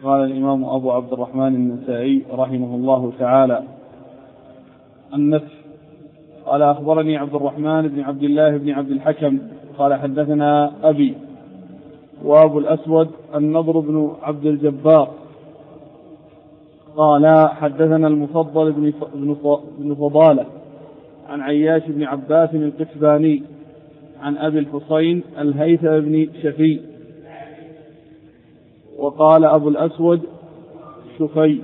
قال الإمام أبو عبد الرحمن النسائي رحمه الله تعالى: النفس. قال: أخبرني عبد الرحمن بن عبد الله بن عبد الحكم قال: حدثنا أبي وأبو الأسود النضر بن عبد الجبار قال: حدثنا المفضل بن فضالة عن عياش بن عباس القتباني عن أبي الحسين الهيثم بن شفي. وقال أبو الأسود شفي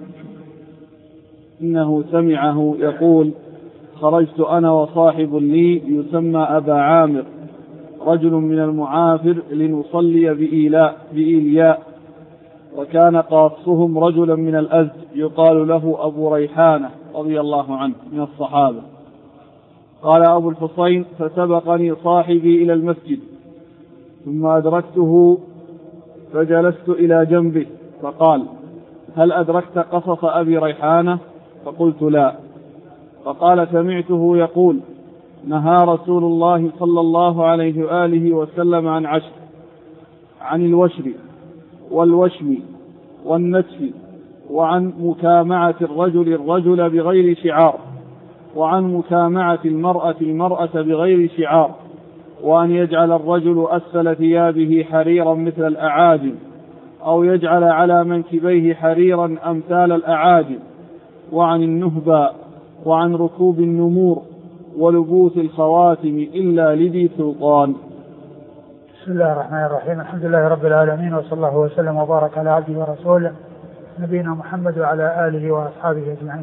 إنه سمعه يقول: خرجت أنا وصاحب لي يسمى أبا عامر رجل من المعافر لنصلي بإيلياء، وكان قاصهم رجلا من الأزد يقال له أبو ريحانة رضي الله عنه من الصحابة. قال أبو الحسين: فسبقني صاحبي إلى المسجد ثم أدركته فجلست إلى جنبه فقال: هل أدركت قصص أبي ريحانة؟ فقلت: لا. فقال: سمعته يقول: نهى رسول الله صلى الله عليه وآله وسلم عن 10: عن الوشر والوشم والنتف، وعن مكامعة الرجل بغير شعار، وعن مكامعة المرأة بغير شعار، وأن يجعل الرجل أسفل ثيابه حريرا مثل الأعاجم، أو يجعل على منكبيه حريرا أمثال الأعاجم، وعن النهبة، وعن ركوب النمور، ولبوس الخواتم إلا لذي سلطان. بسم الله الرحمن الرحيم. الحمد لله رب العالمين، وصلى الله وسلم وبارك على عبده ورسوله نبينا محمد وعلى آله وأصحابه أجمعين.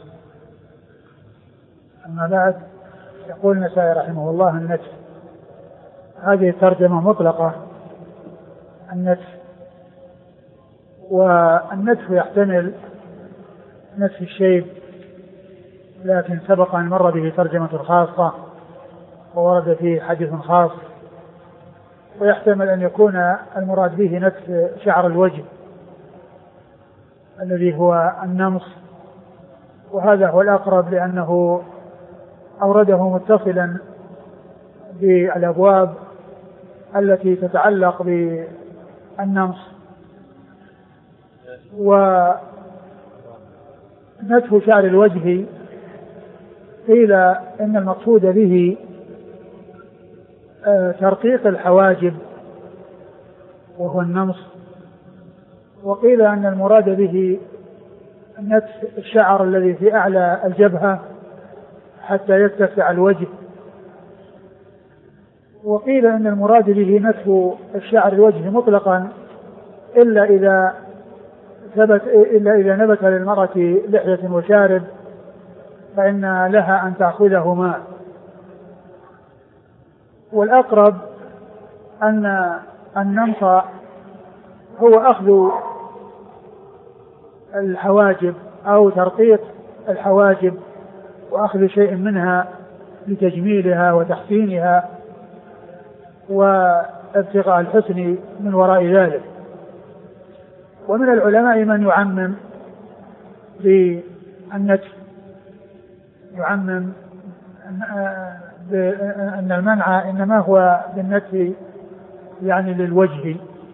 أما بعد، يقول النسائي رحمه الله: النتف. هذه ترجمة مطلقة. النتف، والنتف يحتمل نتف الشيب، لكن سبق أن مر به ترجمة خاصة وورد فيه حديث خاص. ويحتمل أن يكون المراد به نتف شعر الوجه الذي هو النمص، وهذا هو الأقرب لأنه أورده متصلا بالأبواب التي تتعلق بالنمص. ونتف شعر الوجه قيل إن المقصود به ترقيق الحواجب وهو النمص، وقيل أن المراد به نتف الشعر الذي في أعلى الجبهة حتى يتسع الوجه، وقيل أن المراد به نتف الشعر الوجه مطلقا إلا إذا نبت للمرأة لحية وشارب فإن لها أن تأخذهما. والأقرب أن النمط هو أخذ الحواجب أو ترقيق الحواجب وأخذ شيء منها لتجميلها وتحسينها وابتغاء الحسن من وراء ذلك. ومن العلماء من يعمم بالنتف، يعمم أن المنع إنما هو بالنتف يعني للوجه.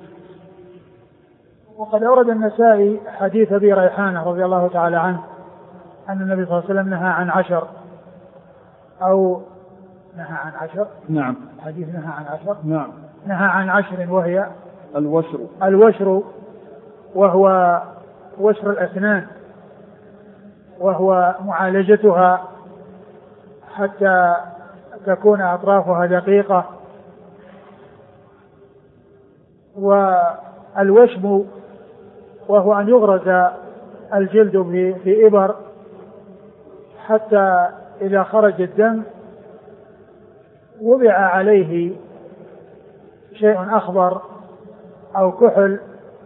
وقد أورد النسائي حديث أبي ريحانة رضي الله تعالى عنه أن النبي صلى الله عليه وسلم نهى عن 10 أو نهى عن 10. نعم. حديث نهى عن 10. نعم. نهى عن 10 وهي الوشر، وهو وشر الأسنان، وهو معالجتها حتى تكون أطرافها دقيقة. والوشم وهو أن يغرز الجلد في إبر حتى إذا خرج الدم وضع عليه شيء أخضر أو كحل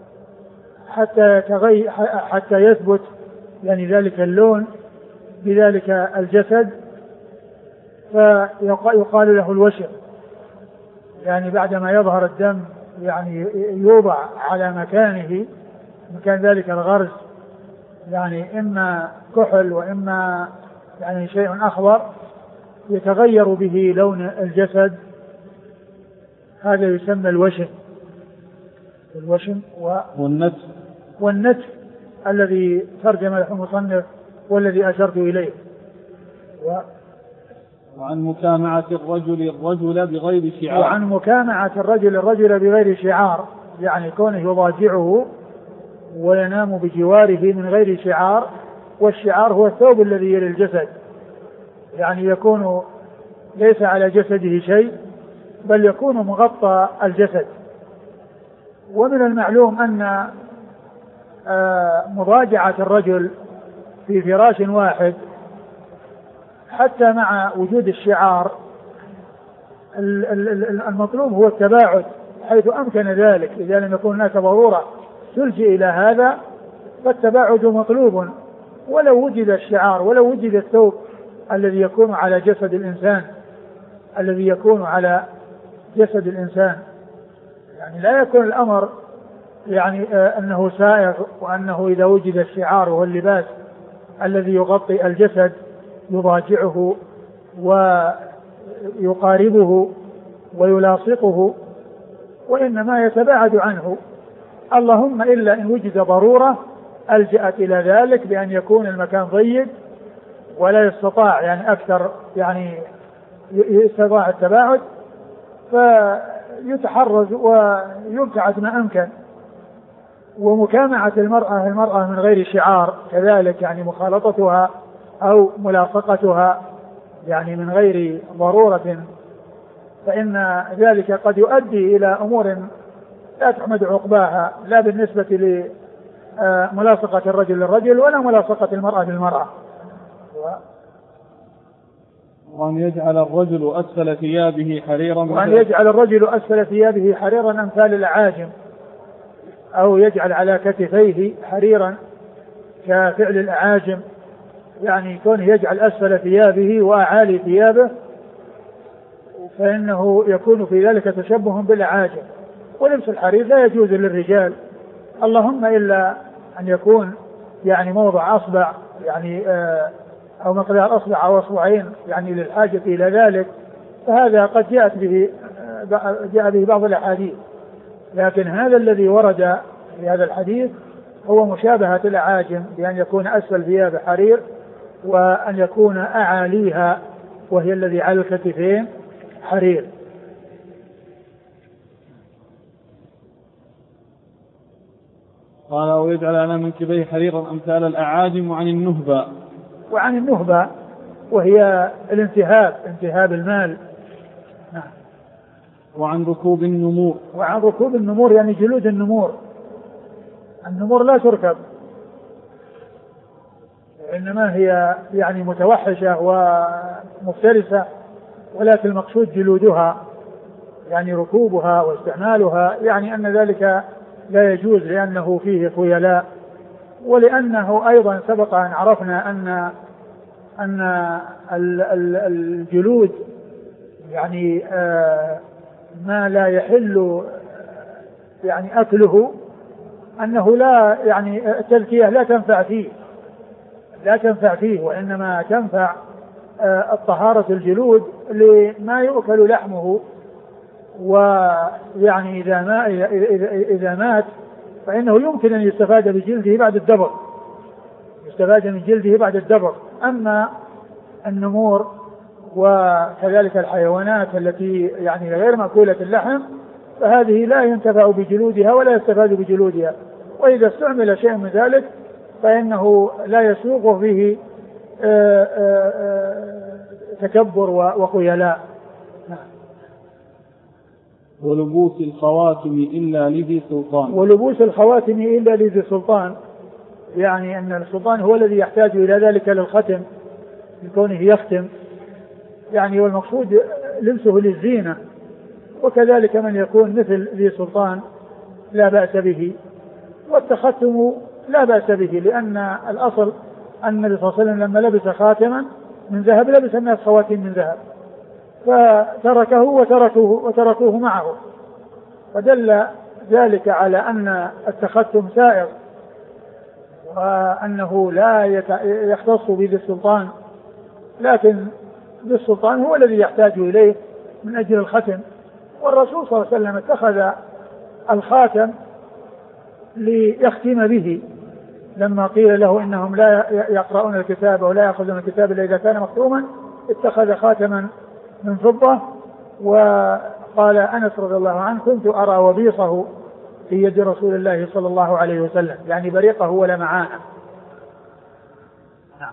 حتى يثبت يعني ذلك اللون بذلك الجسد، فيقال له الوشر. يعني بعدما يظهر الدم يعني يوضع على مكان ذلك الغرز، يعني إما كحل وإما يعني شيء أخضر يتغير به لون الجسد، هذا يسمى الوشم. الوشم والنتف الذي ترجم له المصنف والذي أشرت إليه. وعن مكامعة الرجل بغير شعار. وعن مكامعة الرجل بغير شعار، يعني كونه يضاجعه وينام بجواره من غير شعار. والشعار هو الثوب الذي يلي الجسد، يعني يكون ليس على جسده شيء بل يكون مغطى الجسد. ومن المعلوم أن مضاجعة الرجل في فراش واحد حتى مع وجود الشعار المطلوب هو التباعد حيث أمكن ذلك. إذا لم يكن هناك ضرورة تلجئ إلى هذا فالتباعد مطلوب، ولو وجد الشعار ولو وجد الثوب الذي يكون على جسد الإنسان يعني لا يكون الأمر يعني أنه سائغ، وأنه إذا وجد الشعار واللباس الذي يغطي الجسد يضاجعه ويقاربه ويلاصقه، وإنما يتباعد عنه. اللهم إلا إن وجد ضرورة ألجأت إلى ذلك بأن يكون المكان ضيق ولا يستطاع يعني أكثر يعني يستطاع التباعد، فيتحرز ويبتعد ما أمكن. ومكامعة المرأة من غير شعار كذلك، يعني مخالطتها أو ملاصقتها يعني من غير ضرورة، فإن ذلك قد يؤدي إلى أمور لا تحمد عقباها، لا بالنسبة لملاصقة الرجل للرجل ولا ملاصقة المرأة للمرأة. وأن يجعل الرجل أسفل ثيابه حريرا أمثال الأعاجم، أو يجعل على كتفيه حريرا كفعل الأعاجم، يعني كونه يجعل أسفل ثيابه وأعالي ثيابه فإنه يكون في ذلك تشبه بالأعاجم. ولبس الحرير لا يجوز للرجال، اللهم إلا أن يكون يعني موضع أصبع يعني أو مقدار أصبع أو أصبعين يعني للحاجة إلى ذلك، فهذا قد جاء به بعض الأحاديث. لكن هذا الذي ورد في هذا الحديث هو مشابهة الأعاجم بأن يكون أسفل ثياب حرير وأن يكون أعاليها وهي الذي على الكتفين حرير. قال ويجعل على منكبيه حريرا أمثال الأعاجم. وعن النهبة وهي انتهاب المال. نعم. وعن ركوب النمور يعني جلود النمور لا تركب، إنما هي يعني متوحشة ومفترسة، ولكن المقصود جلودها يعني ركوبها واستعمالها، يعني أن ذلك لا يجوز لأنه فيه خيلاء، ولأنه أيضا سبق أن عرفنا أن الجلود يعني ما لا يحل يعني أكله، أنه لا يعني التذكية لا تنفع فيه وإنما تنفع الطهارة الجلود لما يؤكل لحمه. ويعني إذا مات فإنه يمكن أن يستفاد من جلده بعد الدبر. أما النمور وكذلك الحيوانات التي يعني غير مأكولة اللحم فهذه لا ينتفع بجلودها ولا يستفاد بجلودها، وإذا استعمل شيء من ذلك فإنه لا يسوق فيه تكبر وخيلاء. ولبوس الخواتم إلا لذي سلطان. يعني أن السلطان هو الذي يحتاج إلى ذلك للختم لكونه يختم، يعني والمقصود لبسه للزينة، وكذلك من يكون مثل ذي سلطان لا بأس به، والتختم لا بأس به، لأن الأصل أن النبي صلى الله عليه وسلم لما لبس خاتما من ذهب لبس الناس خواتم من ذهب فتركه وتركوه معه، فدل ذلك على أن التختم سائر وأنه لا يختص بذي السلطان، لكن ذي السلطان هو الذي يحتاج إليه من أجل الختم. والرسول صلى الله عليه وسلم اتخذ الخاتم ليختم به، لما قيل له إنهم لا يقرؤون الكتاب ولا يأخذون الكتاب إلا إذا كان مختوما، اتخذ خاتما من فضة. وقال أنس رضي الله عنه: كنت أرى وبيصه في يد رسول الله صلى الله عليه وسلم، يعني بريقه ولا معانه. نعم.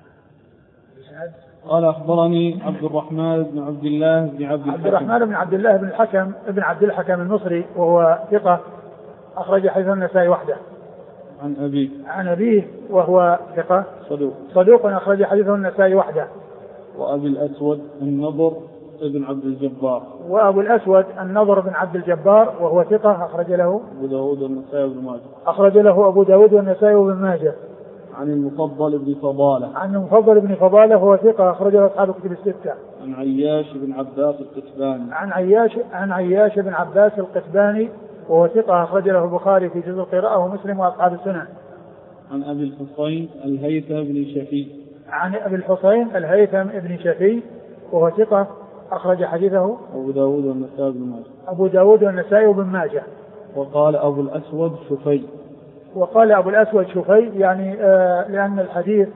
قال أخبرني عبد الرحمن بن عبد الله بن عبد الرحمن بن عبد الله بن عبد الحكم المصري، وهو ثقة أخرج حديث النسائي وحده. عن أبيه وهو ثقة صدوق أخرج حديث النسائي وحده. وأبي الأسود النضر بن عبد الجبار. وأبو الأسود النضر بن عبد الجبار وهو ثقة أخرج له أبو داود والنسائي وابن ماجه. أخرج له أبو داود والنسائي وابن ماجه. عن المفضل بن فضالة. عن المفضل بن فضالة هو ثقة أخرج له أصحاب الكتب الستة. عن عياش بن عباس القتباني. عن عياش بن عباس القتباني وهو ثقة أخرج له البخاري في جزء القراءة ومسلم وأصحاب السنن. عن أبي الحسين الهيثم بن شفي. عن أبي الحسين الهيثم بن شفي وهو ثقة أخرج حديثه أبو داود والنسائي بن ماجه. أبو داود والنسائي وابن ماجه. وقال أبو الأسود شفي. وقال أبو الأسود شفي يعني لأن الحديث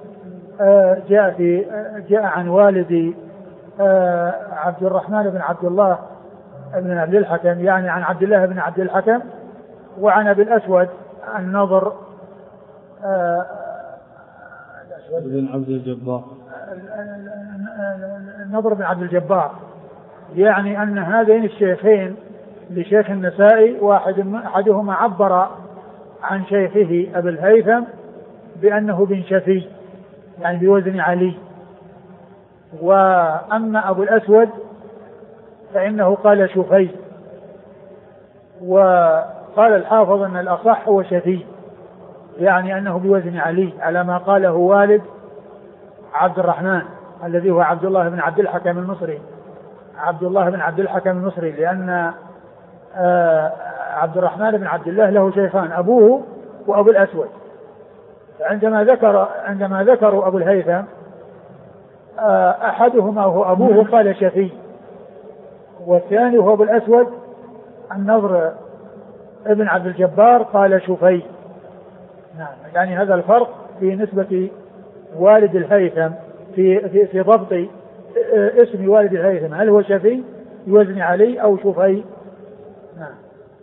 جاء عن والد عبد الرحمن بن عبد الله بن عبد الحكم، يعني عن عبد الله بن عبد الحكم. وعن أبي الأسود النضر بن عبد الجبار، النضر بن عبد الجبار، يعني أن هذين الشيخين لشيخ النسائي أحدهما عبر عن شيخه أبي الهيثم بأنه بن شفي، يعني بوزن علي. وأما أبو الأسود فإنه قال شفي، وقال الحافظ أن الأصح هو شفي، يعني أنه بوزن علي على ما قاله والد عبد الرحمن الذي هو عبد الله بن عبد الحكم المصري. عبد الله بن عبد الحكم المصري، لأن عبد الرحمن بن عبد الله له شيخان، أبوه وأبو الأسود. عندما ذكروا أبو الهيثم أحدهما هو أبوه قال شفي، والثاني هو أبو الأسود النضر ابن عبد الجبار قال شفي. نعم، يعني هذا الفرق في نسبة والد الهيثم في ضبط اسم والد الهيثم، هل هو شفي بوزن علي أو شفي. نعم.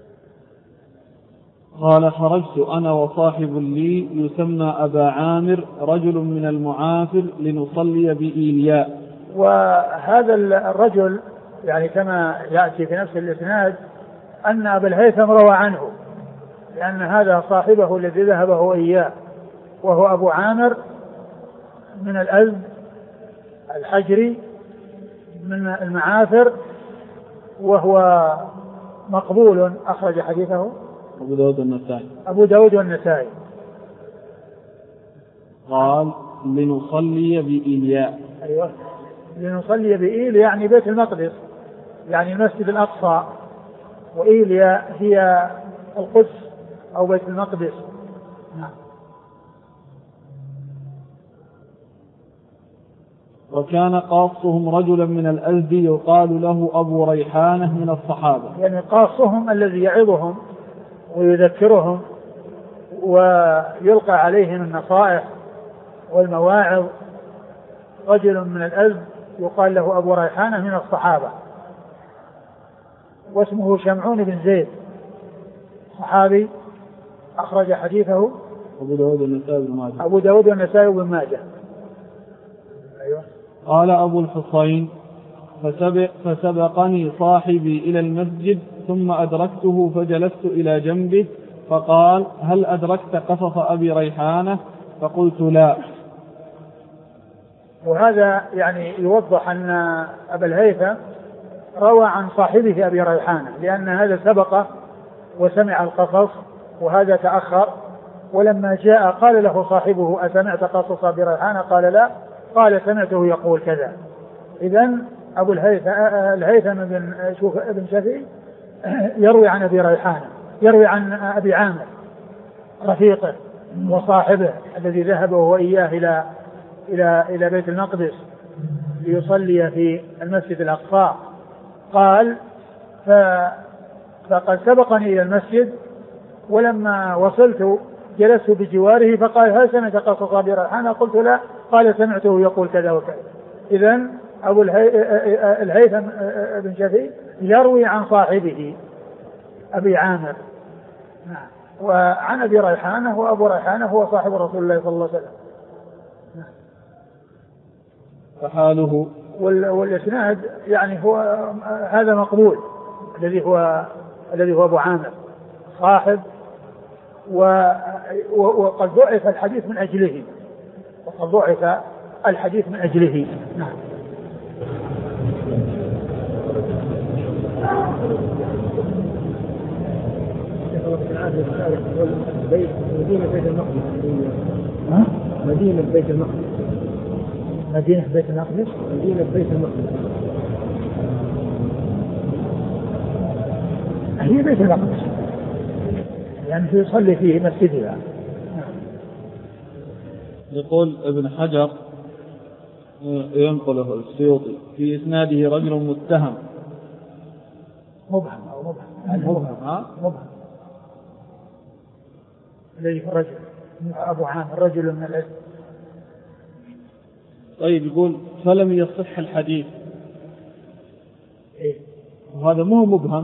قال: خرجت أنا وصاحب لي يسمى أبا عامر رجل من المعافر لنصلي بإيلياء. وهذا الرجل يعني كما يأتي في نفس الإسناد أن أبا الهيثم روى عنه، لأن هذا صاحبه الذي ذهبه إياه، وهو أبو عامر من الأزد الحجري من المعافر، وهو مقبول أخرج حديثه أبو داود والنسائي. قال: لنصلي بإيلياء. أيوة، لنصلي بإيل يعني بيت المقدس، يعني المسجد الأقصى، وإيلياء هي القدس أو بيت المقدس. نعم. وكان قاصهم رجلا من الأزد يقال له أبو ريحانة من الصحابة. يعني قاصهم الذي يعظهم ويذكرهم ويلقى عليهم النصائح والمواعظ، رجل من الأزد يقال له أبو ريحانة من الصحابة، واسمه شمعون بن زيد، صحابي أخرج حديثه أبو داود والنسائي بن ماجه. أيوة. قال أبو الحسين: فسبقني صاحبي إلى المسجد ثم أدركته فجلست إلى جنبه فقال: هل أدركت قصص أبي ريحانة؟ فقلت: لا. وهذا يعني يوضح أن أبا الهيثم روى عن صاحبه أبي ريحانة، لأن هذا سبق وسمع القصص وهذا تأخر، ولما جاء قال له صاحبه: أسمعت قصص أبي ريحانة؟ قال: لا. قال: سمعته يقول كذا. إذن أبو الهيثم بن شفي يروي عن أبي ريحانة، يروي عن أبي عامر رفيقه وصاحبه الذي ذهب هو إياه إلى بيت المقدس ليصلي في المسجد الأقصى. قال: فقد سبقني إلى المسجد ولما وصلت جلست بجواره فقال هل سمعت قصص أبي ريحانة؟ قلت لا. قال سمعته يقول كذا وكذا. إذن أبو الهيثم بن شفيع يروي عن صاحبه أبي عامر وعن أبي ريحانة، وأبو ريحانة هو صاحب رسول الله صلى الله عليه وسلم. فحاله والإسناد يعني هو هذا مقبول، الذي هو أبو عامر صاحب، وقد ضعف الحديث من أجله، نعم. مدينة بيت المقدس. مدينة بيت المقدس هي بيت المقدس يعني يصلي فيه مسجدها. يقول ابن حجر ينقله السيوطي في إسناده رجل متهم مبهم الذي هو رجل أبو عامر رجل من الأسد. طيب يقول فلم يصح الحديث وهذا مو مبهم.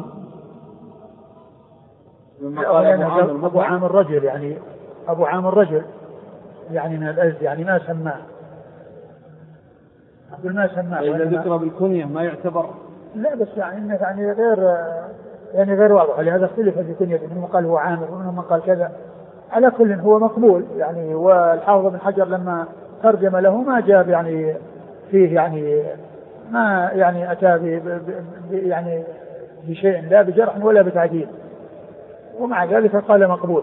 أبو عامر رجل يعني أبو عامر رجل يعني من الأسد يعني ما سماه إذا ذكر بالكنية ما يعتبر. لا بس يعني غير واضح، لهذا اختلف في كنيته، منهم قال هو عامر ومنهم قال كذا. على كل هو مقبول يعني. والحافظ بن حجر لما ترجم له ما جاب يعني فيه يعني ما يعني أتى يعني بشيء لا بجرح ولا بتعديل، ومع ذلك قال مقبول.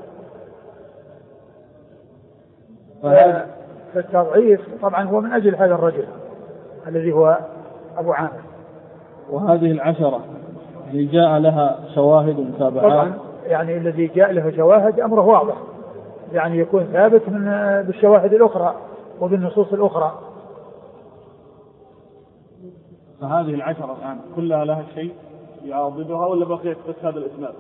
فالتضعيف طبعا هو من أجل هذا الرجل الذي هو أبو عامر. وهذه العشرة اللي جاء لها شواهد متابعات طبعا يعني الذي جاء له شواهد أمره واضح، يعني يكون ثابت بالشواهد الأخرى وبالنصوص الأخرى. فهذه العشرة الآن كلها لها شيء يعضدها ولا بقيت بس هذا الإسناد؟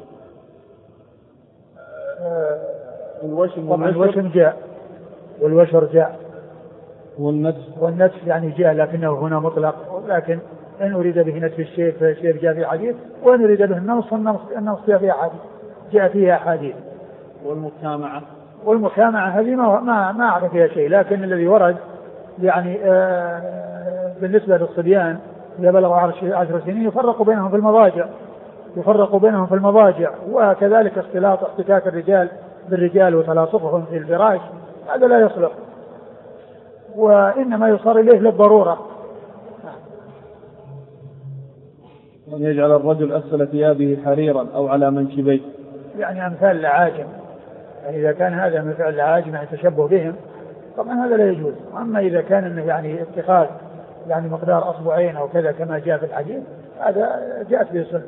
طبعا الوشم جاء والوشر جاء والنتف يعني جاء لكنه هنا مطلق، لكن إن أريد به نتف الشيء فالشيء جاء في حديث، وإن أريد به النص جاء فيها حديث. والمكامعة هذه ما أعرف فيها شيء، لكن الذي ورد يعني بالنسبة للصبيان إذا بلغوا 10 سنين يفرق بينهم في المضاجع، وكذلك احتكاك الرجال بالرجال وتلاصقهم في الفراش هذا لا يصلح، وإنما يصار إليه للضرورة. أن يجعل الرجل أسفل ثيابه حريرا أو على منكبيه، يعني أمثال العاجم، يعني إذا كان هذا مثل العاجم يعني تشبه بهم طبعا هذا لا يجوز. أما إذا كان يعني اتخاذ يعني مقدار أصبعين أو كذا كما جاء في الحديث هذا جاءت به السنة.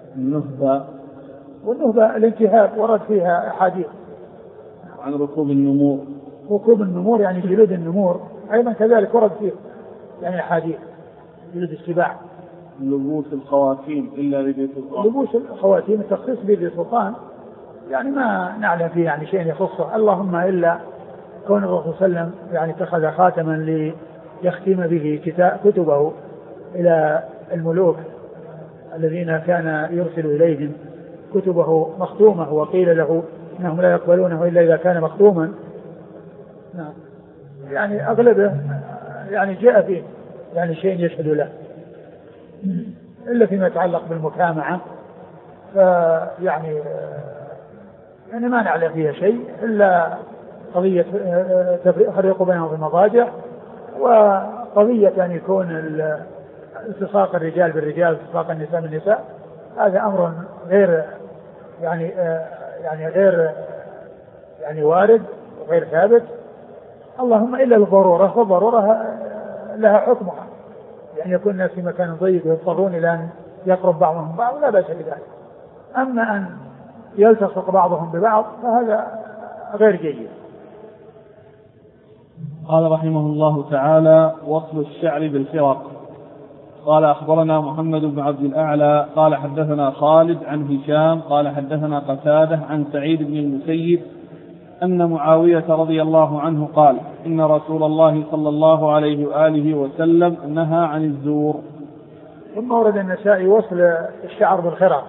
والنهبة الانتهاب ورد فيها أحاديث عن ركوب النمور يعني جلود النمور أيضا كذلك ورد فيه يعني أحاديث جلود السباع. لبوس الخواتيم إلا لذي سلطان، لبوس الخواتيم التخصيص بذي سلطان يعني ما نعلم فيه يعني شيء يخصه، اللهم إلا كون الرسول صلى الله عليه وسلم يعني اتخذ خاتما ليختم به كتبه إلى الملوك الذين كان يرسل إليهم كتبه مختومة، وقيل له إنهم لا يقبلونه إلا إذا كان مختوما. يعني أغلبه يعني جاء فيه يعني شيء يشهد له، إلا فيما يتعلق بالمكامعة فيعني يعني ما نعلم فيها شيء إلا قضية تفريق بينهم في المضاجع، وقضية يعني يكون التصاق الرجال بالرجال والتصاق النساء بالنساء، هذا أمر غير غير وارد وغير ثابت، اللهم إلا الضرورة، والضرورة لها حكمها، يعني يكون الناس في مكان ضيق ويضطرون إلى أن يقرب بعضهم بعض لا بأس بذلك. أما أن يلتصق بعضهم ببعض فهذا غير جيد. قال رحمه الله تعالى: وصل الشعر بالفرق. قال أخبرنا محمد بن عبد الأعلى قال حدثنا خالد عن هشام قال حدثنا قتادة عن سعيد بن المسيب أن معاوية رضي الله عنه قال إن رسول الله صلى الله عليه وآله وسلم نهى عن الزور. ثم ورد النسائي وصل الشعر بالخرق.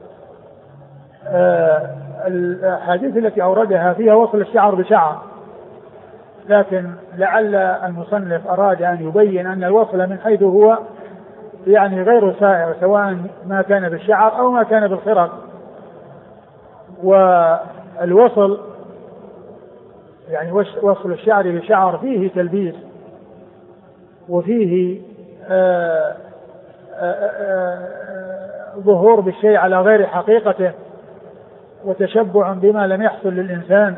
الحديث التي أوردها فيها وصل الشعر بشعر، لكن لعل المصنف أراد أن يبين أن الوصل من حيث هو يعني غير سائر، سواء ما كان بالشعر أو ما كان بالخرق. والوصل يعني وصل الشعر بشعر فيه تلبيس وفيه ظهور بالشيء على غير حقيقته وتشبع بما لم يحصل للإنسان.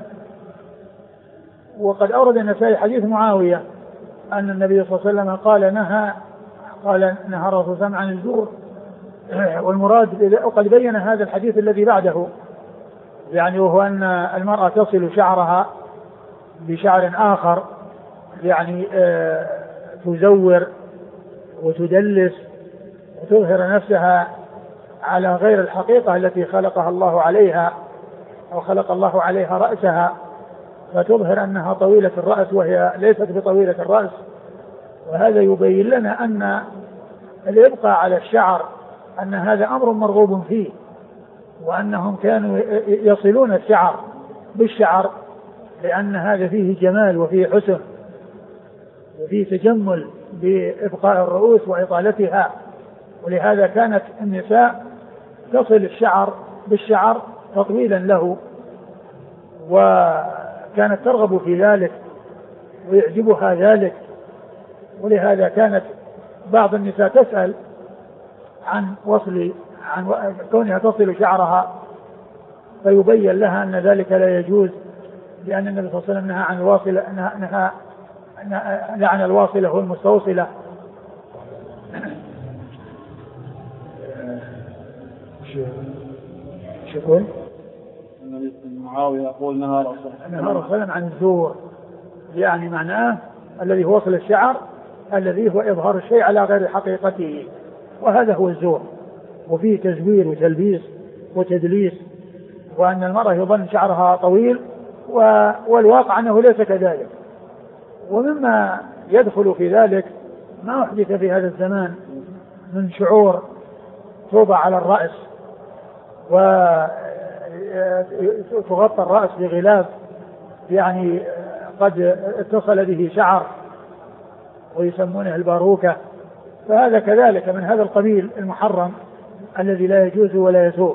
وقد أورد النسائي حديث معاوية أن النبي صلى الله عليه وسلم قال نهى الرسول صلى الله عليه وسلم عن الزور، والمراد وقد بين هذا الحديث الذي بعده، يعني وهو أن المرأة تصل شعرها بشعر آخر، يعني تزور وتدلس وتظهر نفسها على غير الحقيقة التي خلقها الله عليها أو خلق الله عليها رأسها، فتظهر أنها طويلة الرأس وهي ليست بطويلة الرأس. وهذا يبين لنا أن الإبقاء على الشعر أن هذا أمر مرغوب فيه، وأنهم كانوا يصلون الشعر بالشعر لأن هذا فيه جمال وفيه حسن وفيه تجمل بإبقاء الرؤوس وإطالتها. ولهذا كانت النساء تصل الشعر بالشعر تطويلا له، وكانت ترغب في ذلك ويعجبها ذلك. ولهذا كانت بعض النساء تسأل عن كونها تصل شعرها، فيبين لها أن ذلك لا يجوز، لأن النبي صلى الله عليه وسلم نهى عن الواصلة، لعن الواصلة والمستوصلة. شو يقول؟ معاوية يقول نهى رسول عن الزور، يعني معناه الذي هو وصل الشعر الذي هو إظهار الشيء على غير حقيقته، وهذا هو الزور، وفيه تزوير وتلبيس وتدليس، وأن المرأة يظن شعرها طويل والواقع أنه ليس كذلك. ومما يدخل في ذلك ما أحدث في هذا الزمان من شعور توضع على الرأس وتغطى الرأس بغلاف يعني قد اتصل به شعر ويسمونه الباروكة، فهذا كذلك من هذا القبيل المحرم الذي لا يجوز ولا يسوء.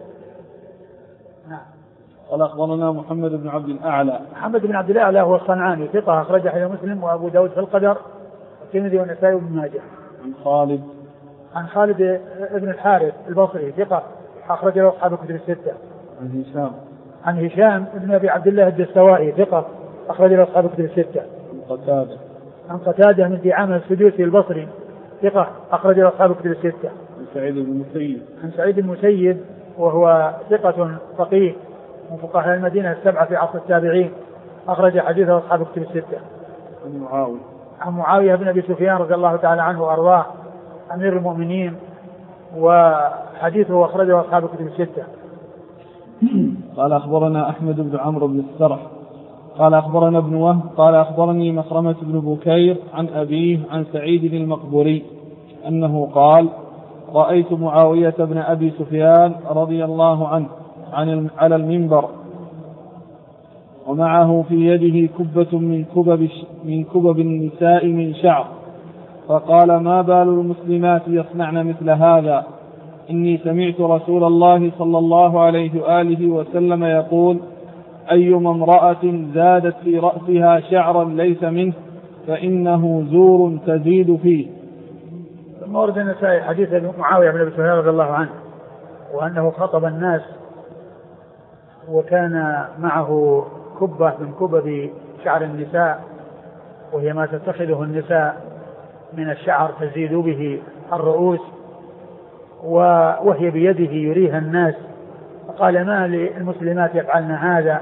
قال أخبرنا محمد بن عبد الأعلى. محمد بن عبد الأعلى هو الصنعاني ثقة أخرج حديث مسلم وأبو داود في القدر والترمذي والنسائي وابن ماجه. عن خالد بن الحارث البصري ثقة أخرج له أصحاب الكتب الستة. عن هشام بن أبي عبد الله الدستوائي ثقة أخرج له أصحاب الكتب الستة. عن قتادة من دعامة السدوسي البصري ثقة أخرج له أصحاب الكتب الستة. عن سعيد المسيب وهو ثقة فقيه من فقهاء المدينة السبعة في عصر التابعين أخرج حديثه أصحاب الكتب الستة. عن معاوية بن أبي سفيان رضي الله تعالى عنه وأرضاه أمير المؤمنين، وحديثه أخرجه أصحاب الكتب الستة. قال أخبرنا أحمد بن عمرو بن السرح قال أخبرنا ابن وهب قال أخبرني مخرمة بن بكير عن أبيه عن سعيد المقبوري أنه قال رأيت معاوية بن أبي سفيان رضي الله عنه على المنبر ومعه في يده كبة من كبب النساء من شعر، فقال ما بال المسلمات يصنعن مثل هذا؟ إني سمعت رسول الله صلى الله عليه وآله وسلم يقول أيما امرأة زادت في رأسها شعرا ليس منه فإنه زور تزيد فيه. ثم ورد النسائي حديث معاوية بن أبي سفيان رضي الله عنه وأنه خطب الناس وكان معه كبة من كبب شعر النساء، وهي ما تتخذه النساء من الشعر تزيد به الرؤوس، وهي بيده يريها الناس، فقال ما للمسلمات يفعلن هذا؟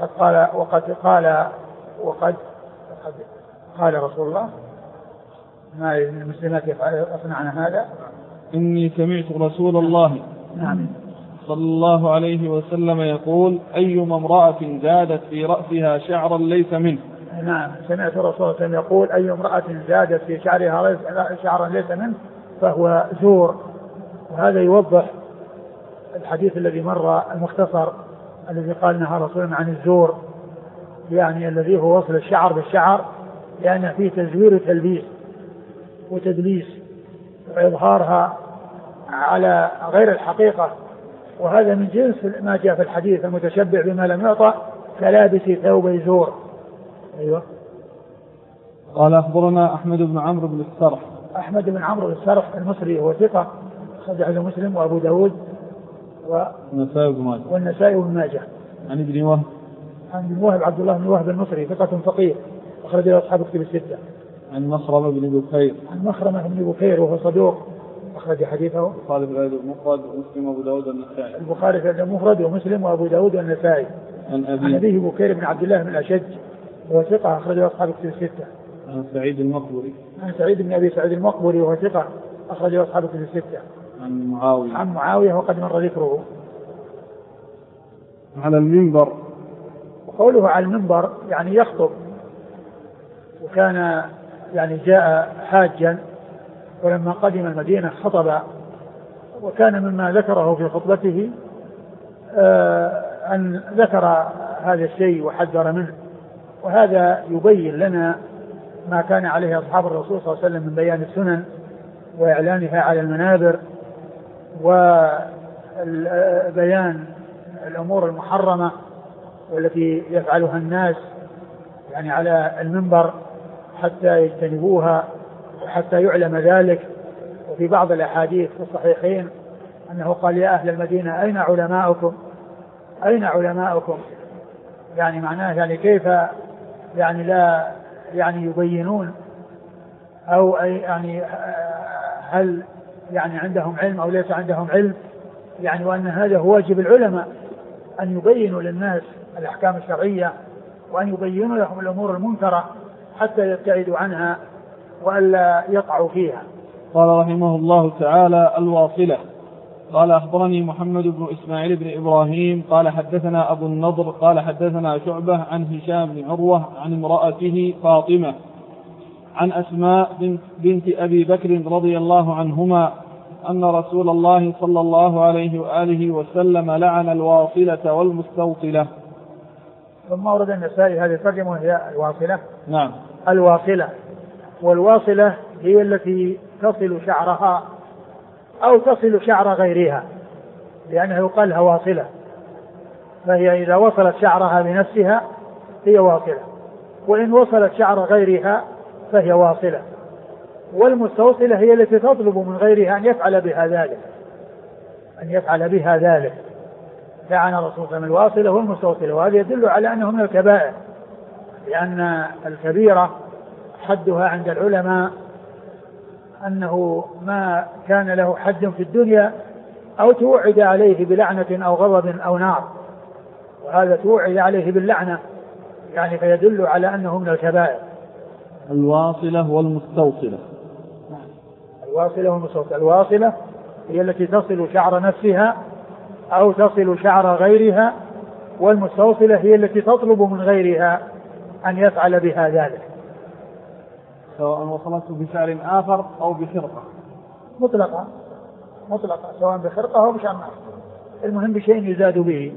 وقد قال رسول الله ما المسلمات يصنعن هذا. إني سمعت رسول الله نعم صلى الله عليه وسلم يقول أيما امرأة زادت في رأسها شعرا ليس منه. نعم سمعت الرسول صلى الله عليه وسلم يقول أي امرأة زادت في شعرها شعرا ليس منه فهو زور. وهذا يوضح الحديث الذي مر المختصر الذي قال نهى رسولنا عن الزور، يعني الذي هو وصل الشعر بالشعر، لأن فيه تزوير وتلبيس وتدليس وإظهارها على غير الحقيقة، وهذا من جنس ما جاء في الحديث المتشبع بما لم يعطى كلابس ثوب زور. أيوة. قال أخبرنا أحمد بن عمرو بن السرح. أحمد بن عمرو بن السرح المصري هو ثقة، أخرج له مسلم وأبو داود والنسائي وابن ماجه. عن ابن وهب. عن ابن وهب عبد الله بن وهب المصري ثقة فقيه أخرج له أصحاب كتب الستة. عن مخرمة بن بكير. عن مخرمة بن بكير وهو صدوق أخرج حديثه البخاري في الأدب المفرد ومسلم وأبو داود والنسائي. البخاري في الأدب المفرد ومسلم وأبو داود والنسائي. عن أبيه بكير بن عبد الله بن الأشج وهو ثقة أخرج له أصحاب كتب الستة. عن سعيد المقبري. عن سعيد بن أبي سعيد المقبري وهو ثقة أخرج له أصحاب كتب الستة. عن معاوية. عن معاوية وقد مر ذكره. على المنبر. وقوله على المنبر يعني يخطب، وكان يعني جاء حاجا ولما قدم المدينة خطب، وكان مما ذكره في خطبته أن ذكر هذا الشيء وحذر منه، وهذا يبين لنا ما كان عليه أصحاب الرسول صلى الله عليه وسلم من بيان السنن وإعلانها على المنابر وبيان الأمور المحرمة والتي يفعلها الناس يعني على المنبر حتى يجتنبوها وحتى يعلم ذلك. وفي بعض الأحاديث في الصحيحين أنه قال يا أهل المدينة أين علماؤكم أين علماؤكم، يعني معناه يعني كيف يعني لا يعني يبينون أو يعني هل يعني عندهم علم أو ليس عندهم علم، يعني وأن هذا هو واجب العلماء أن يبينوا للناس الأحكام الشرعية وأن يبينوا لهم الأمور المنكرة حتى يبتعدوا عنها وألا يقعوا فيها. قال رحمه الله تعالى الواصلة. قال أخبرني محمد بن إسماعيل بن إبراهيم قال حدثنا أبو النضر قال حدثنا شعبة عن هشام بن عروة عن امرأته فاطمة عن أسماء بنت أبي بكر رضي الله عنهما أن رسول الله صلى الله عليه وآله وسلم لعن الواصلة والمستوصلة. ثم ورد النسائي هذه الترجمة وهي الواصلة. نعم. الواصلة، والواصلة هي التي تصل شعرها أو تصل شعر غيرها، لأنها يقال لها واصلة، فهي إذا وصلت شعرها بنفسها هي واصلة، وإن وصلت شعر غيرها فهي واصلة. والمستوصلة هي التي تطلب من غيرها أن يفعل بها ذلك، أن يفعل بها ذلك. لعن الرسول صلى الله عليه وسلم الواصلة والمستوصلة، وهذا يدل على أنه من الكبائر، لأن الكبيرة حدها عند العلماء أنه ما كان له حد في الدنيا أو توعد عليه بلعنة أو غضب أو نار، وهذا توعد عليه باللعنة، يعني فيدل على أنه من الكبائر. الواصلة والمستوصلة. الواصلة والمستوصلة. الواصلة هي التي تصل شعر نفسها أو تصل شعر غيرها، والمستوصلة هي التي تطلب من غيرها أن يفعل بها ذلك، سواء وصلته بشعر آخر أو بخرقة مطلقة سواء بخرقة أو بشعر آخر، المهم بشيء يزاد به.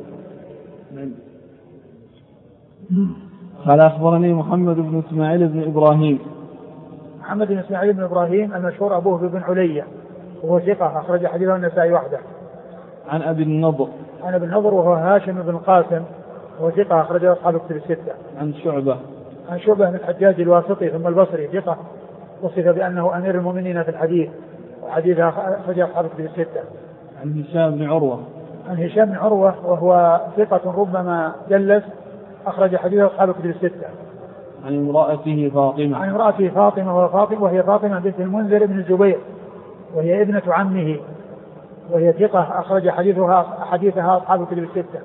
قال أخبرني محمد بن إسماعيل بن إبراهيم. محمد بن إسماعيل بن إبراهيم المشهور أبوه بن علية وهو ثقة أخرج حديثه النسائي وحده. عن أبي النضر. عن أبي النضر وهو هاشم بن قاسم وهو ثقة أخرج أصحاب الكتب الستة. عن شعبة. عن شعبة بن الحجاج الواسطي ثم البصري ثقة، وصف بأنه أمير المؤمنين في الحديث، وحديثه أخرج أصحاب الكتب الستة. عن هشام بن عروة. عن هشام بن عروة وهو ثقة ربما دلس، أخرج حديثه أصحاب الكتب الستة. عن امرأته فاطمة. عن امرأته فاطمة وهي فاطمة بنت المنذر بن الزبير وهي ابنة عمه، وهي ثقة أخرج حديثها أصحاب الكتب الستة.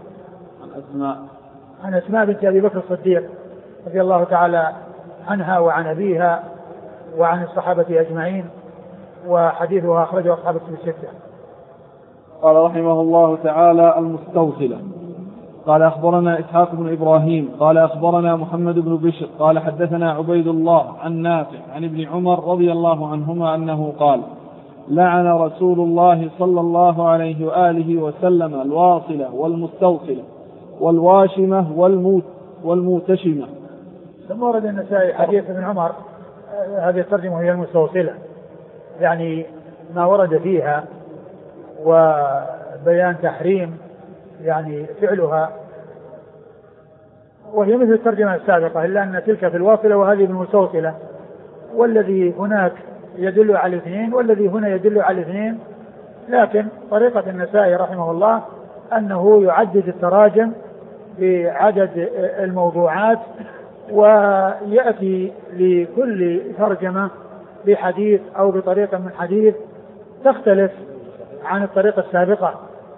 عن أسماء بنت أبي بكر الصديق رضي الله تعالى عنها وعن أبيها وعن الصحابة أجمعين، وحديثها أخرجه أصحاب الكتب الستة. قال رحمه الله تعالى: المستوصلة. قال أخبرنا إسحاق بن إبراهيم قال أخبرنا محمد بن بشر قال حدثنا عبيد الله عن نافع عن ابن عمر رضي الله عنهما أنه قال: لعن رسول الله صلى الله عليه وآله وسلم الواصلة والمستوصلة والواشمة والموتشمة. ثم ورد النسائي حديث ابن عمر، هذه الترجمة هي المستوصلة، يعني ما ورد فيها وبيان تحريم يعني فعلها، وهي مثل الترجمة السابقة، إلا أن تلك في الواصلة وهذه بالمستوصلة، والذي هناك يدل على الاثنين والذي هنا يدل على الاثنين. لكن طريقة النسائي رحمه الله أنه يعدد التراجم بعدد الموضوعات، ويأتي لكل ترجمة بحديث أو بطريقة من حديث تختلف عن الطريقة السابقة.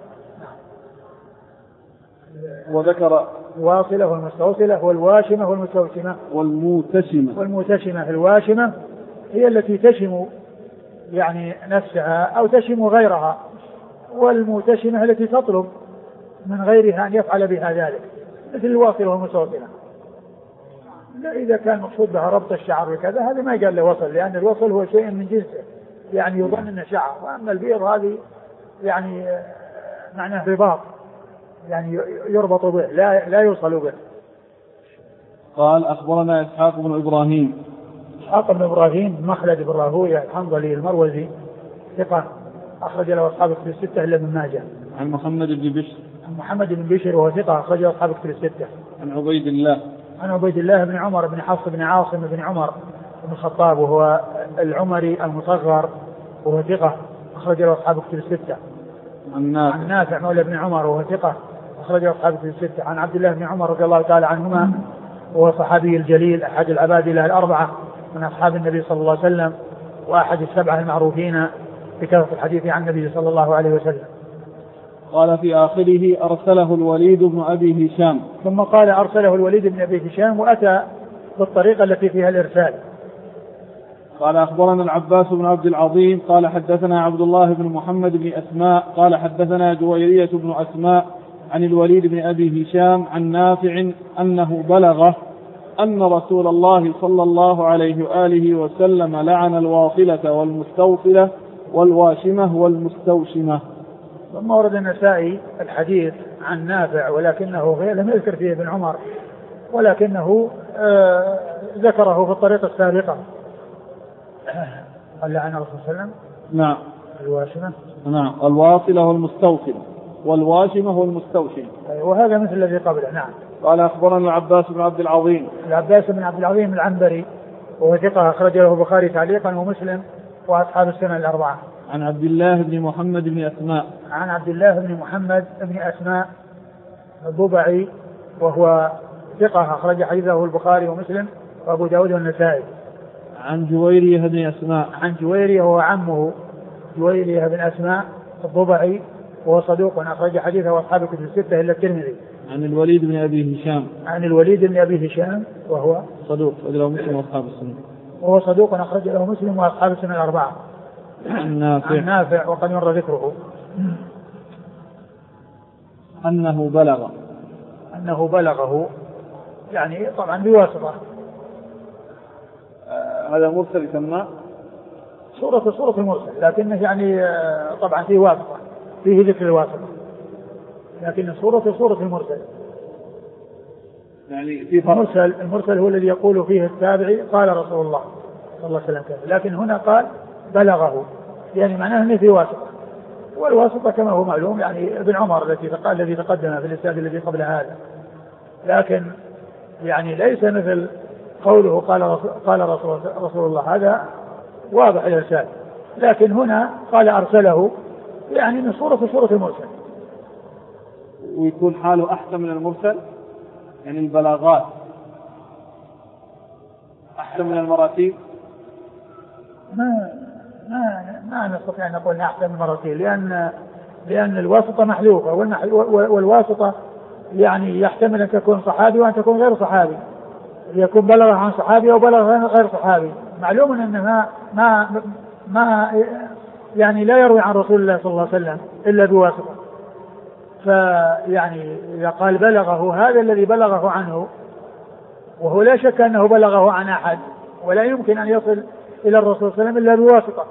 وذكر الواصلة والمستوصلة والواشمة والمستوشمة والموتشمة. الواشمة هي التي تشم يعني نفسها أو تشم غيرها، والموتشمة التي تطلب من غيرها أن يفعل بها ذلك، مثل الواصلة والمستوصلة. لا، إذا كان مقصود بها ربط الشعر وكذا هذا ما قال له وصل، لأن الوصل هو شيء من جنسه، يعني يظن أنه شعر، وأما البئر هذه يعني معناه رباط، يعني يربط به لا يوصل به. قال أخبرنا إسحاق بن إبراهيم. إسحاق بن إبراهيم مخلد بن راهويه الحنظلي المروزي ثقة، أخرج له أصحاب الكتب الستة إلا ابن ماجه. عن محمد بن بشر وهو ثقة، أخرج له أصحاب الكتب الستة. عن عبيد الله بن عمر بن حفص بن عاصم بن عمر بن الخطاب، وهو العمري المصغر، وهو ثقة، أخرج له أصحاب الكتب الستة. عن نافع مولى بن عمر، وهو ثقة، أخرج له أصحاب الكتب الستة. عن عبد الله بن عمر رضي الله تعالى عنهما، وهو صحابي الجليل أحد العبادلة الأربعة من أصحاب النبي صلى الله عليه وسلم، وأحد السبعة المعروفين بكثرة الحديث عن النبي صلى الله عليه وسلم. قال في آخره: أرسله الوليد بن أبي هشام. ثم قال: أرسله الوليد بن أبي هشام، وأتى بالطريقة التي فيها الإرسال. قال أخبرنا العباس بن عبد العظيم قال حدثنا عبد الله بن محمد بن أسماء قال حدثنا جويرية بن أسماء عن الوليد بن أبي هشام عن نافع أنه بلغه أن رسول الله صلى الله عليه وآله وسلم لعن الواصلة والمستوصلة والواشمة والمستوشمة. ثم ورد النسائي الحديث عن نافع، ولكنه لم يذكر فيه ابن عمر، ولكنه ذكره في الطريقة السابقة. قال لعن الرسول صلى الله عليه وسلم نعم الواشمة، نعم، الواصلة والمستوصلة والواشمة والمستوشمة، وهذا مثل الذي قبله. نعم. قال أخبرنا العباس بن عبد العظيم. العباس بن عبد العظيم العنبري، وهو ثقة، أخرج له البخاري تعليقا ومسلم وأصحاب السنن الأربعة. عن عبد الله بن محمد بن أسماء. عن عبد الله بن محمد بن أسماء الضبعي، وهو ثقة، أخرج حديثه البخاري ومسلم وأبو داود والنسائي. عن جويرية بن أسماء. عن جويرية وهو عمه جويرية بن أسماء الضبعي، وهو صدوق، أخرج حديثه أصحاب الكتب الستة إلا الترمذي. عن الوليد بن أبي هشام. عن الوليد بن أبي هشام، وهو صدوق، أخرج له مسلم وأصحاب السنن. وهو صدوق، أخرج له مسلم وأصحاب السنن الأربعة. عن نافع وقد مر ذكره. أنه بلغه يعني طبعا بواسطة. هذا مرسل يسمى صورة المرسل، لكنه يعني طبعا فيه واسطة، فيه ذكر الواسطة، لكن صورة المرسل. يعني في المرسل هو الذي يقول فيه التابعي قال رسول الله صلى الله عليه وسلم كذا، لكن هنا قال بلغه، يعني معناه انه في واسطة، والواسطة كما هو معلوم يعني ابن عمر الذي تقدم في الإسناد الذي قبل هذا، لكن يعني ليس مثل قوله قال رسول الله، هذا واضح الإرسال، لكن هنا قال أرسله، يعني من صورة المرسل، ويكون حاله أحسن من المرسل، يعني البلاغات أحسن من المراتيب. ما نستطيع أن نقول أحسن من المراتيب، لأن الواسطة محذوفة، والواسطة يعني يحتمل أن تكون صحابي وأن تكون غير صحابي، يكون بلغ عن صحابي أو بلغ غير صحابي، معلوم أن ما يعني لا يروي عن رسول الله صلى الله عليه وسلم إلا بواسطة. فيعني إذا قال بلغه هذا الذي بلغه عنه، وهو لا شك أنه بلغه عن أحد، ولا يمكن أن يصل إلى الرسول صلى الله عليه وسلم إلا بواسطة.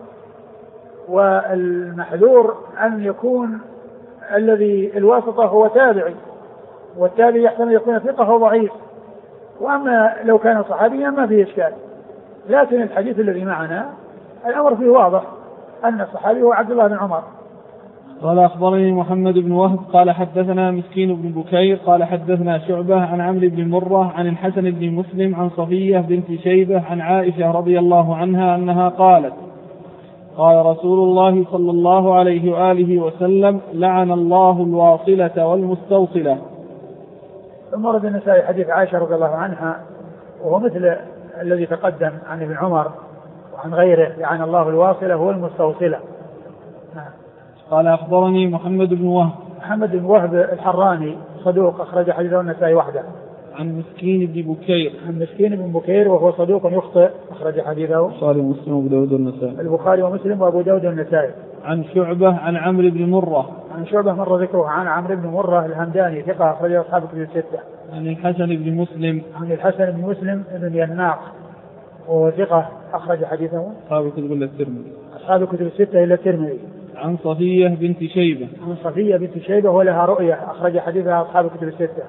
والمحذور أن يكون الذي الواسطة هو تابعي، والتابعي يحتمل يكون ثقة وضعيف، وأما لو كان صحابيا ما فيه إشكال. لكن الحديث الذي معنا الأمر فيه واضح أن الصحابي هو عبد الله بن عمر. قال أخبرني محمد بن وهب قال حدثنا مسكين بن بكير قال حدثنا شعبة عن عمرو بن مرة عن الحسن بن مسلم عن صفية بنت شيبة عن عائشة رضي الله عنها أنها قالت: قال رسول الله صلى الله عليه وآله وسلم: لعن الله الواصلة والمستوصلة. ثم ورد النسائي حديث عائشة رضي الله عنها، وهو مثل الذي تقدم عن ابن عمر وعن غيره: لعن الله الواصلة والمستوصلة. قال أخبرني محمد بن وهب الحراني صدوق أخرج حديثه النسائي وحده. عن مسكين بن بكير وهو صدوق يخطئ أخرج حديثه البخاري ومسلم وأبو داود والنسائي. عن شعبة عن عمرو بن مرة مر ذكره عن عمرو بن مرة الهمداني ثقة أخرج أصحاب الكتب الستة. عن الحسن بن مسلم بن يناق وهو ثقة أخرج حديثه أصحاب الكتب الستة إلا الترمذي. عن صفية بنت شيبة ولها رؤية أخرج حديثها أصحاب الكتب الستة.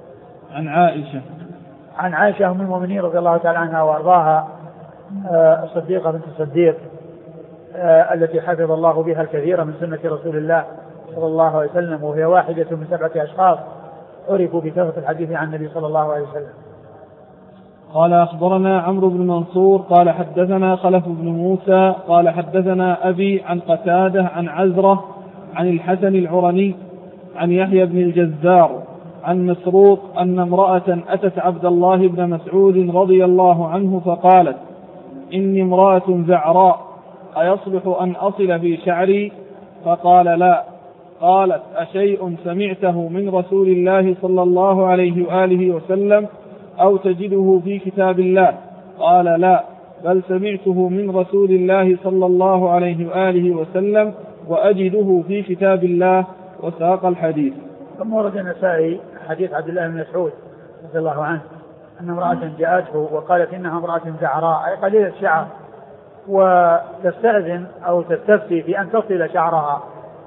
عن عائشة أم المؤمنين رضي الله تعالى عنها وأرضاها، الصديقة بنت الصديق التي حفظ الله بها الكثير من سنة رسول الله صلى الله عليه وسلم، وهي واحدة من 7 أشخاص عرفوا بكثرة الحديث عن النبي صلى الله عليه وسلم. قال أخبرنا عمرو بن منصور قال حدثنا خلف بن موسى قال حدثنا أبي عن قتادة عن عزرة عن الحسن العرني عن يحيى بن الجزار عن مسروق أن امرأة أتت عبد الله بن مسعود رضي الله عنه فقالت: إني امرأة زعراء أيصلح أن أصل في شعري؟ فقال: لا. قالت: أشيء سمعته من رسول الله صلى الله عليه وآله وسلم أو تجده في كتاب الله؟ قال: لا، بل سمعته من رسول الله صلى الله عليه وآله وسلم وأجده في كتاب الله. وساق الحديث. ثم ورد النسائي حديث عبد الله بن مسعود رضي الله عنه أن امرأة جاءته وقالت إنها امرأة زعراء أي قليلة الشعر، وتستأذن أو تستفتي في أن تصل شعرها،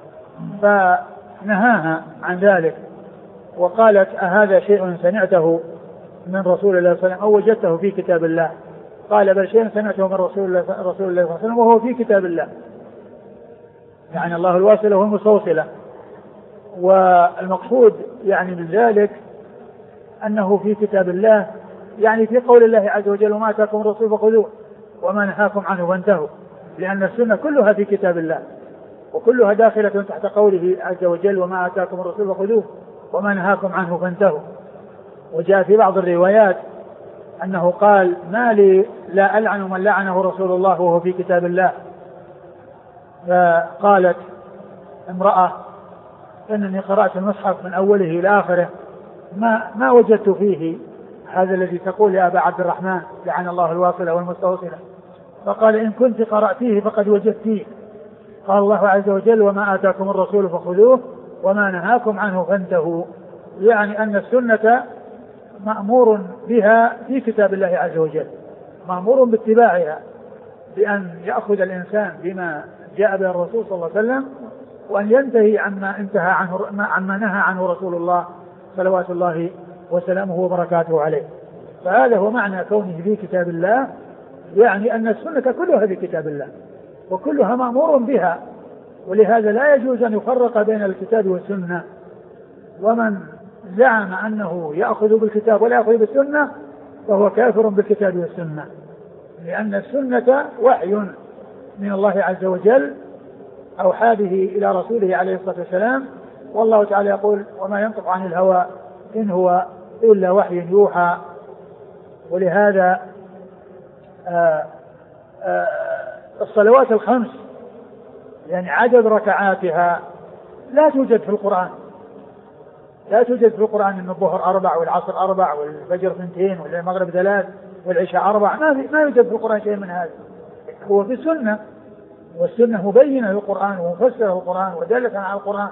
فنهاها عن ذلك وقالت: أهذا شيء سمعته من رسول الله صلى الله عليه وسلم أو وجدته في كتاب الله؟ قال: بل شيء سمعته من رسول الله صلى الله عليه وسلم وهو في كتاب الله. يعني الله الواصلة والمستوصلة. والمقصود يعني من ذلك أنه في كتاب الله، يعني في قول الله عز وجل: وما أتاكم الرسول فخذوه وما نهاكم عنه فانتهوا، لأن السنة كلها في كتاب الله وكلها داخلة تحت قوله عز وجل: وما أتاكم الرسول فخذوه وما نهاكم عنه فانتهوا. وجاء في بعض الروايات أنه قال: ما لي لا ألعن من لعنه رسول الله وهو في كتاب الله. فقالت امرأة: إنني قرأت المصحف من أوله إلى آخره ما وجدت فيه هذا الذي تقول يا أبا عبد الرحمن لعن الله الواصلة والمستوصلة. فقال: إن كنت قرأتيه فقد وجدتيه. قال الله عز وجل: وما آتاكم الرسول فخذوه وما نهاكم عنه فانتهوا. يعني أن السنة مأمور بها في كتاب الله عز وجل، مأمور باتباعها، بأن يأخذ الإنسان بما جاء به الرسول صلى الله عليه وسلم وأن ينتهي عما نهى عنه رسول الله صلوات الله وسلامه وبركاته عليه. فهذا هو معنى كونه في كتاب الله، يعني أن السنة كلها في كتاب الله وكلها مأمور بها، ولهذا لا يجوز أن يفرق بين الكتاب والسنة. ومن زعم أنه يأخذ بالكتاب ولا يأخذ بالسنة فهو كافر بالكتاب والسنة، لأن السنة وحي من الله عز وجل أوحى به إلى رسوله عليه الصلاة والسلام، والله تعالى يقول: وما ينطق عن الهوى إن هو إلا وحي يوحى. ولهذا الصلوات الخمس يعني عدد ركعاتها لا توجد في القرآن، لا توجد في القرآن أن الظهر 4 والعصر 4 والفجر 2 والمغرب 3 والعشاء 4 ما يوجد في القرآن شيء من هذا. هو في السنة، والسنة مبينة للقرآن ومفسرة للقرآن ودالة على القرآن.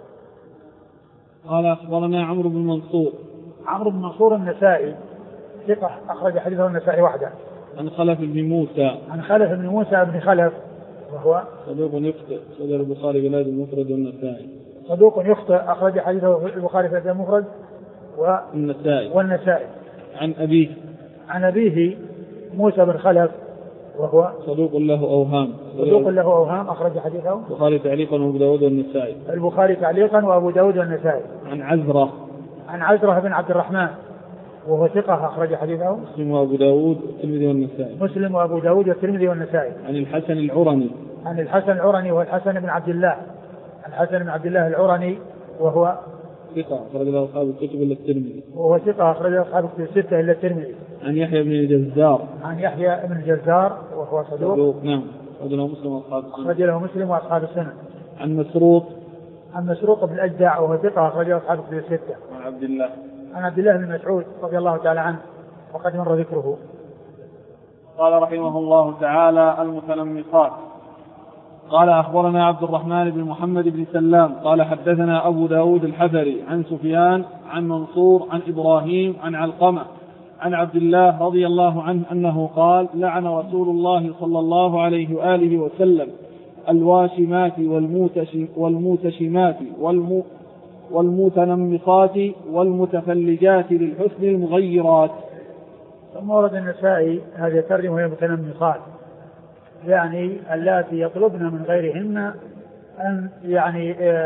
قال أخبرنا عمرو بن منصور. عمرو بن منصور النسائي ثقة أخرج حديثه النسائي وحده. عن خلف بن موسى. عن خلف بن موسى بن خلف وهو صدوق يخطئ، صدر البخاري بلاد المفرد والنسائي. صدوق يخطئ أخرج حديثه البخاري في المفرد والنسائي. عن أبيه موسى بن خلف وهو صدوق له أوهام أخرج حديثه البخاري تعليقا وأبو داود والنسائي. البخاري تعليقا وأبو داود والنسائي. عن عزرة بن عبد الرحمن وهو ثقة أخرج حديثه مسلم وأبو داود والترمذي والنسائي. عن الحسن العرني وهو الحسن بن عبد الله العرني وهو ثقة أخرج له أصحاب الكتب إلا الترمذي. الستة إلا الترمذي. عن يحيى بن الجزار وهو صدوق نعم أخرج له مسلم وأصحاب السنة. عن مسروق بن الأجدع وهو ثقة أخرج له أصحاب الكتب الستة. عن عبد الله بن مسعود رضي الله تعالى عنه وقد مر ذكره. قال رحمه الله تعالى: المتنمصات. قال أخبرنا عبد الرحمن بن محمد بن سلام قال حدثنا أبو داود الحفري عن سفيان عن منصور عن إبراهيم عن علقمة عن عبد الله رضي الله عنه أنه قال: لعن رسول الله صلى الله عليه وآله وسلم الواشمات والموتشمات والمتنمصات والمتفلجات للحسن المغيرات. ثم ورد النسائي هذه الترجمة وهي المتنمصات، يعني اللاتي يطلبن من غيرهن أن يعني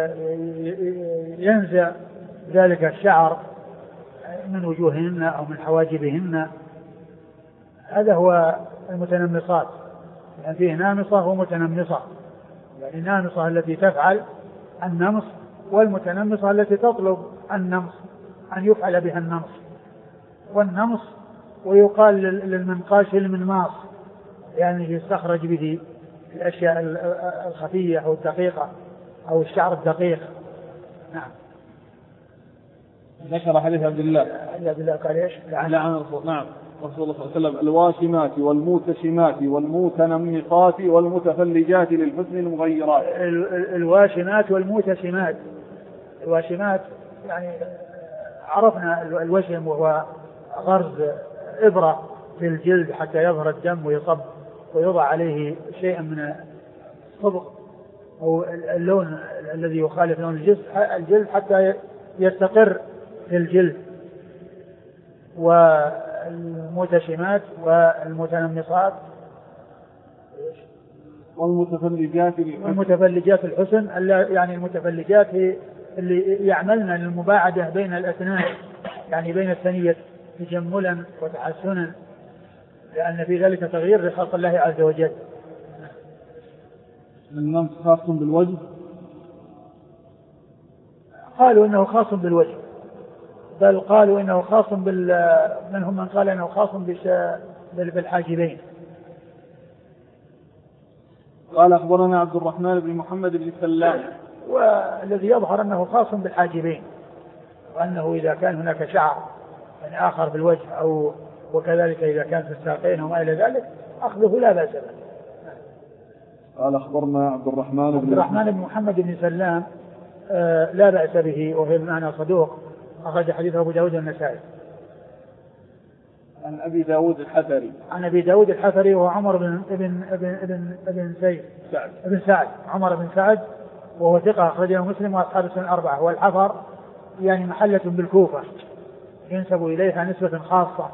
ينزع ذلك الشعر من وجوههن أو من حواجبهن. هذا هو المتنمصات، يعني فيه نامصة ومتنمصة، يعني نامصة التي تفعل النمص، والمتنمصة التي تطلب النمص أن يفعل بها النمص. والنمص ويقال للمنقاش المنماص، يعني يستخرج به الأشياء الخفية أو الدقيقة أو الشعر الدقيق. نعم. ذكر حديث عبد الله قال ايش؟ نعم رسول الله صلى الله عليه وسلم الواشمات والموتشمات والمتنمصات والمتفلجات للحسن المغيرات. الواشمات والموتشمات. الواشمات يعني عرفنا الوشم وهو غرز إبرة في الجلد حتى يظهر الدم ويصب ويوضع عليه شيء من الصبغ أو اللون الذي يخالف لون الجلد حتى يستقر في الجلد. والمتشمات والمتنمصات والمتفلجات الحسن، يعني المتفلجات اللي يعملن للمباعدة بين الأسنان، يعني بين الثنية تجملا وتحسنا، لأن في ذلك تغيير لخلق الله عز وجل. النمط خاص بالوجه، قالوا إنه خاص بالوجه، بل قالوا إنه خاص منهم من قال إنه خاص بالحاجبين. قال أخبرنا عبد الرحمن بن محمد بن سلام، والذي يظهر أنه خاص بالحاجبين، وأنه إذا كان هناك شعر يعني آخر في الوجه أو وكذلك إذا كان في الساقين وما إلى ذلك أخذه لا بأس به. قال أخبرنا عبد الرحمن بن محمد بن سلام لا بأس به، وهي بمعنى صدوق أخرج حديثه أبو داود النسائي. عن أبي داود الحفري وهو عمر بن سعد عمر بن سعد، وهو ثقة أخرجه مسلم وأصحاب السنن الأربعة. والحفر يعني محلة بالكوفة ينسب إليها نسبة خاصة.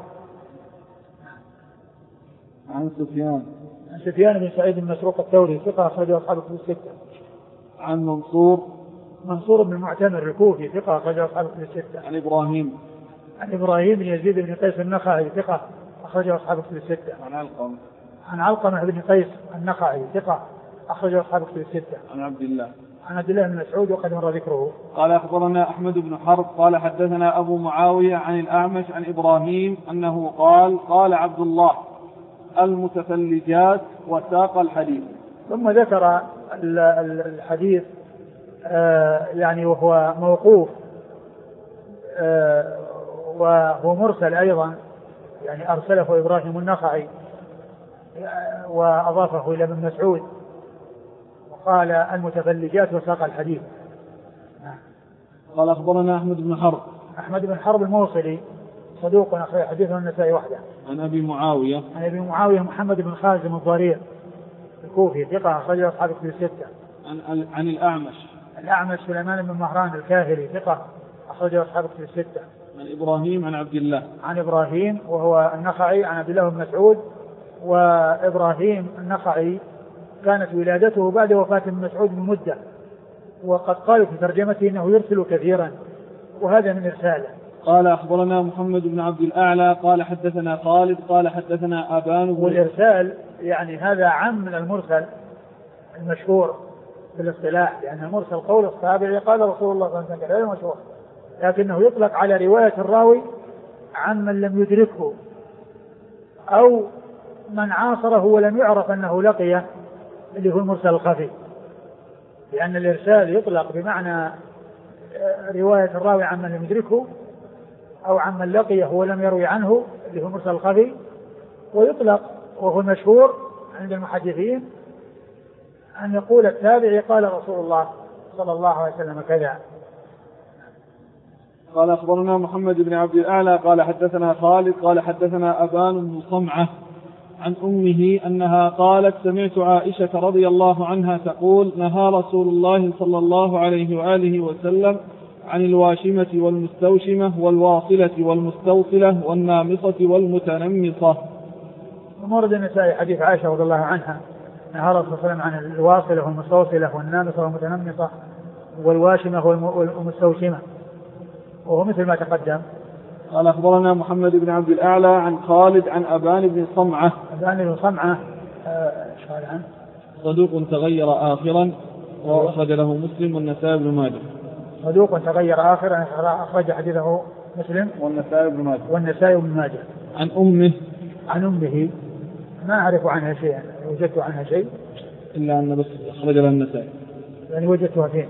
عن سفيان بن سعيد بن مسروق الثوري ثقة أخرجه أصحاب الكتب الستة. عن منصور بن المعتمر الكوفي ثقة أخرجه أصحاب الكتب الستة. عن إبراهيم بن يزيد بن قيس النخعي ثقة أخرجه أصحاب الكتب الستة. عن علقمة بن قيس النخعي ثقة أخرجه أصحاب الكتب الستة. عن عبد الله بن مسعود وقد مر ذكره. قال أخبرنا أحمد بن حرب قال حدثنا أبو معاوية عن الأعمش عن إبراهيم أنه قال عبد الله المتفلجات وساق الحديث. ثم ذكر الحديث يعني وهو موقوف وهو مرسل أيضا يعني أرسله إبراهيم النخعي وأضافه إلى ابن مسعود وقال المتفلجات وساق الحديث. قال أخبرنا أحمد بن حرب. أحمد بن حرب الموصلي صدوق أخرج حديثه النسائي وحده. عن أبي معاوية. عن أبي معاوية محمد بن خازم الضرير الكوفي ثقة أخرجه أصحاب الكتب الستة. عن الأعمش. الأعمش سليمان بن مهران الكاهلي ثقة أخرجه أصحاب الكتب الستة. عن إبراهيم عن عبد الله. عن إبراهيم وهو النخعي عن عبد الله بن مسعود. وإبراهيم النخعي كانت ولادته بعد وفاة ابن مسعود بمدة، وقد قالوا في ترجمته إنه يرسل كثيرا، وهذا من إرساله. قال أخبرنا محمد بن عبد الأعلى قال حدثنا خالد قال حدثنا أبان. والإرسال يعني هذا عام من المرسل المشهور في الاصطلاح، لأن المرسل قول الصحابي قال رسول الله صلى الله عليه وسلم هذا مشهور، لكنه يطلق على رواية الراوي عن من لم يدركه أو من عاصره ولم يعرف أنه لقيه، اللي هو المرسل الخفي. لأن الإرسال يطلق بمعنى رواية الراوي عن من لم يدركه أو عن من لقيه ولم يروي عنه، اللي هو المرسل الخفي. ويطلق وهو المشهور عند المحدثين أن يقول التابعي قال رسول الله صلى الله عليه وسلم كذا. قال أخبرنا محمد بن عبد الأعلى قال حدثنا خالد قال حدثنا أبان بن صمعة عن أمه أنها قالت سمعت عائشة رضي الله عنها تقول نهى رسول الله صلى الله عليه وآله وسلم عن الواشمة والمستوشمة والواصلة والمستوصلة والنامصة والمتنمصة. ومرد النسائي حديث عائشة رضي الله عنها نهى رسول الله صلى الله عليه وسلم عن الواصلة والمستوصلة والنامصة والمتنمصة والواشمة والمستوشمة، وهو مثل ما تقدم. قال أخبرنا محمد بن عبد الأعلى عن خالد عن أبان بن صمعة. أبان بن صمعة شغال عنه صدوق تغير آخرا وأخرج له مسلم والنسائي بن ماجه. صدوق تغير آخرا أخرج حديثه مسلم والنسائي بن ماجه. عن أمه. عن أمه ما أعرف عنها شيئا، وجدت عنها شيء إلا أن بس أخرج لها النسائي. يعني وجدتها فين؟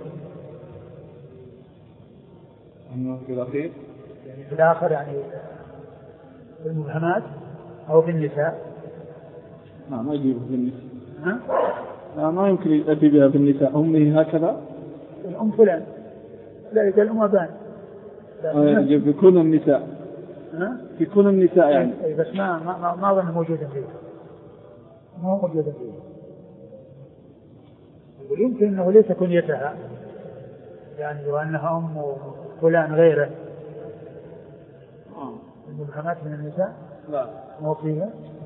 في الأخير يعني في الآخر، يعني في المبهمات أو في النساء. ما يجيب في النساء. لا ما يمكن يأتي بها في النساء. أمه هكذا الأم فلان، لا يقول الأم أبان يجب في كل النساء. في كل النساء يعني. بس ما أظن موجودا فيه، ما هو موجودا فيه. يمكن أنه ليس كنيتها، يعني وأنها أم فلان غيره. المبهمات من النساء لا مو فيها.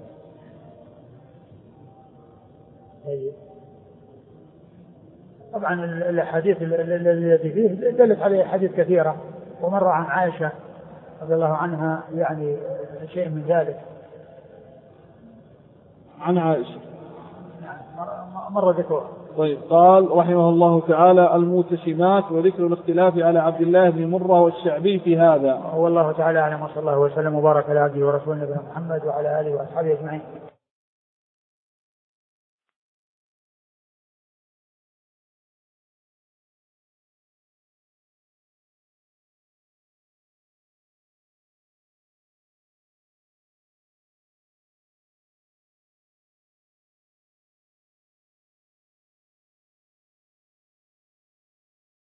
طبعا الحديث الذي فيه دلت عليه حديث كثيرة، ومر عن عائشة رضي الله عنها يعني شيء من ذلك. عن عائشة مر ذكرها. طيب. قال رحمه الله تعالى الموتشمات وذكر الاختلاف على عبد الله بن مرة والشعبي في هذا. والله تعالى أعلم، وصلى الله وسلم وبارك على عبده ورسوله نبينا محمد وعلى آله وأصحابه أجمعين.